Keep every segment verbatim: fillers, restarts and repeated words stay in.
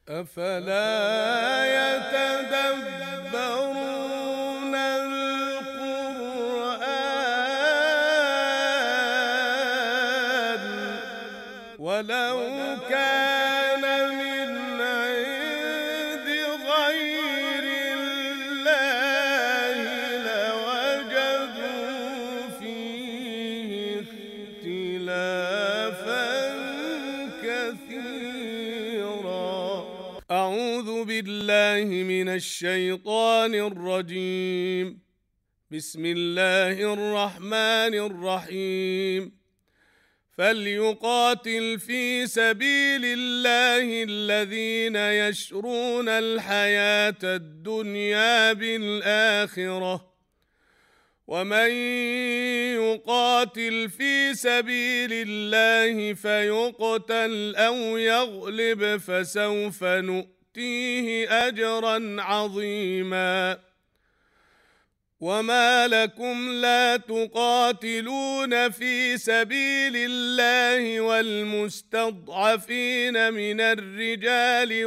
أفلا يتدبرون القرآن ولو كان من عند غير الله لوجدوا فيه اختلافا كثيرا. أعوذ بالله من الشيطان الرجيم. بسم الله الرحمن الرحيم. فليقاتل في سبيل الله الذين يشرون الحياة الدنيا بالآخرة، ومن يقاتل في سبيل الله فيقتل أو يغلب فسوف نؤتيه أجرا عظيما. وما لكم لا تقاتلون في سبيل الله والمستضعفين من الرجال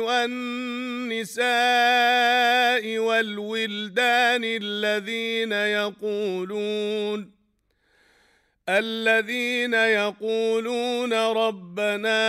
والنساء والولدان الذين يقولون الذين يقولون ربنا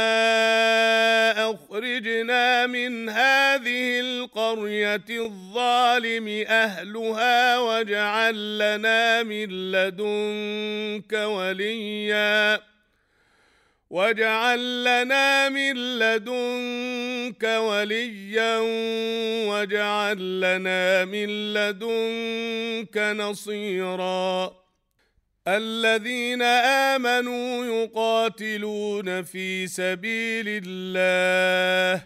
أخرجنا من هذه القرية الظالم أهلها واجعل لنا من لدنك وليا واجعل لنا من لدنك وليا واجعل لنا من لدنك نصيرا. الذين آمنوا يقاتلون في سبيل الله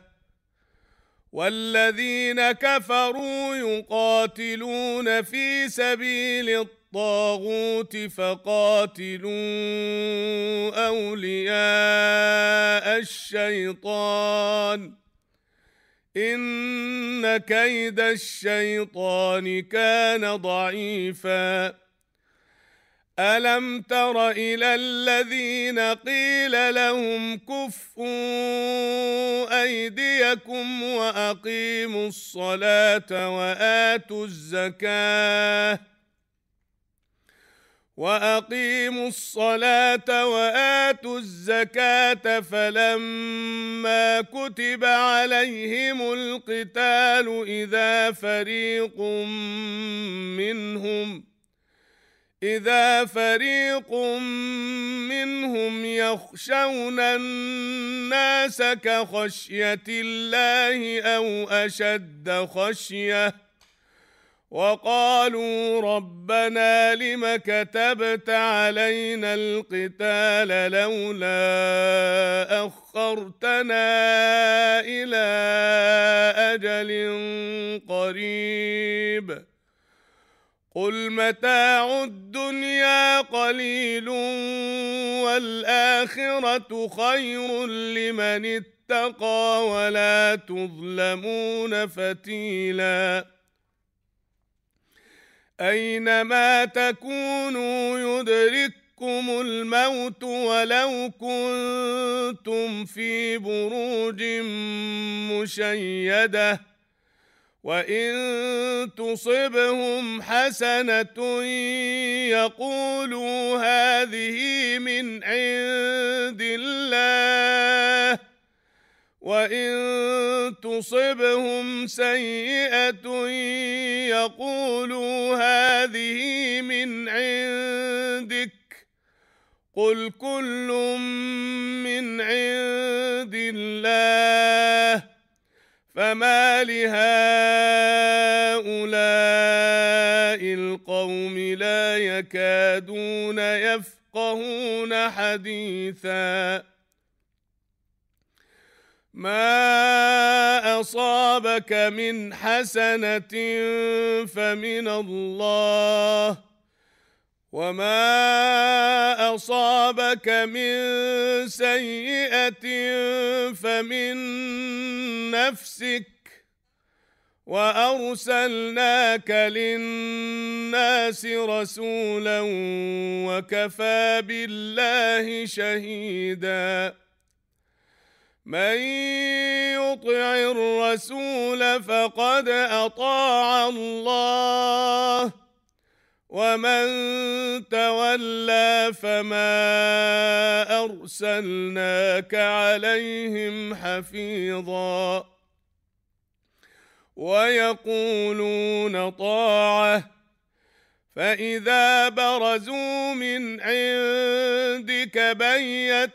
والذين كفروا يقاتلون في سبيل الطاغوت فقاتلوا أولياء الشيطان إن كيد الشيطان كان ضعيفا. ألم تر إلى الذين قيل لهم كفوا أيديكم وأقيموا الصلاة وآتوا الزكاة وأقيموا الصلاة وآتوا الزكاة فلما كتب عليهم القتال إذا فريق منهم إذا فريق منهم يخشون الناس كخشية الله أو أشد خشية وقالوا ربنا لم كتبت علينا القتال لولا أخرتنا إلى أجل قريب قل متاع الدنيا قليل والآخرة خير لمن اتقى ولا تظلمون فتيلا. أينما تكونوا يدرككم الموت ولو كنتم في بروج مشيدة وإن تصبهم حسنة يقولوا هذه من عند الله وإن تصبهم سيئة يقولوا هذه من عندك قل كل من عند الله فما لهؤلاء القوم لا يكادون يفقهون حديثا. ما أصابك من حسنة فمن الله وما أصابك من سيئة فمن نفسك وأرسلناك للناس رسولا وكفى بالله شهيدا من يطع الرسول فقد أطاع الله، ومن تولى فما أرسلناك عليهم حفيظا. ويقولون طاعة، فإذا برزوا من عندك بيت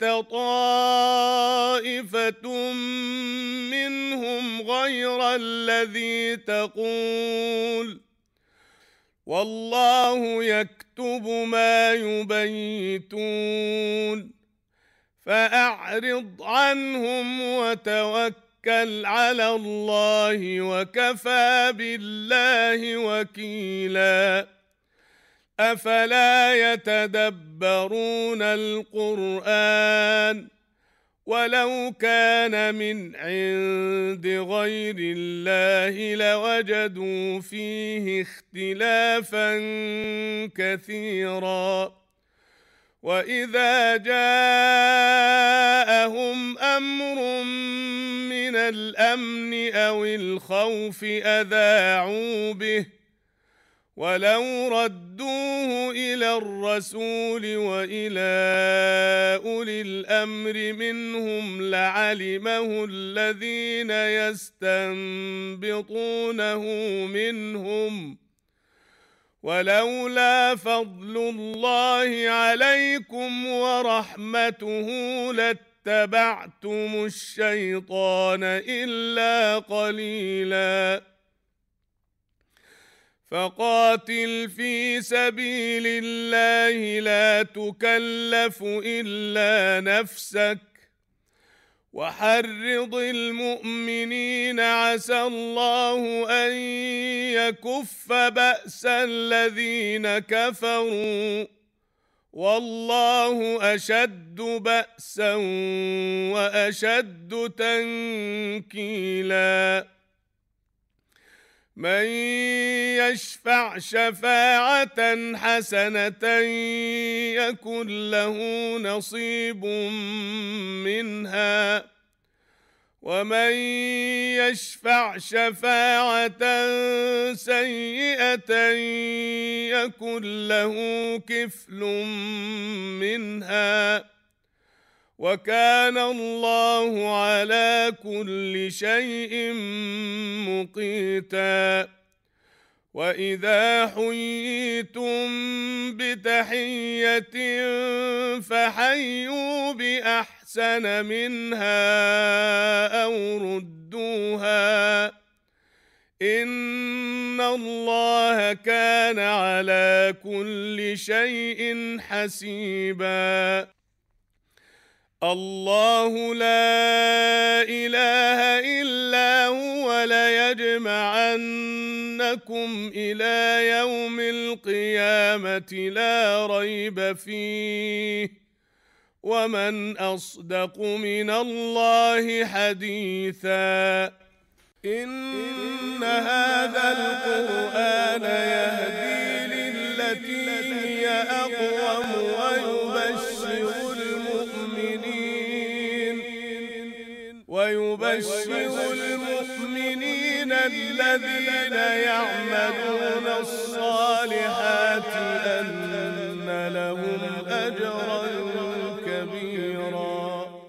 طائفة منهم غير الذي تقول، والله يكتب ما يبيتون، فأعرض عنهم وتوكل على الله، وكفى بالله وكيلا. أفلا يتدبرون القرآن، ولو كان من عند غير الله لوجدوا فيه اختلافا كثيرا. وإذا جاءهم أمر من الأمن أو الخوف أذاعوا به، ولو ردوه إلى الرسول وإلى أولي الأمر منهم لعلمه الذين يستنبطونه منهم، ولولا فضل الله عليكم ورحمته لاتبعتم الشيطان إلا قليلا. فقاتل في سبيل الله لا تكلف إلا نفسك، وحرض المؤمنين عسى الله أن يكف بأس الذين كفروا، والله أشد بأسا وأشد تنكيلا. من يشفع شفاعة حسنة يكن له نصيب منها، ومن يشفع شفاعة سيئة يكن له كفل منها، وكان الله على كل شيء مقيتا. وإذا حييتم بتحية فحيوا بأحسن منها أو ردوها، إن الله كان على كل شيء حسيبا. الله لا إله إلا هو ليجمعنكم إلى يوم القيامة لا ريب فيه، ومن أصدق من الله حديثا. إن هذا القرآن يهدي للتي هي أقوم ويبشر ويبشر المؤمنين الذين يعملون الصالحات أن لهم أجرا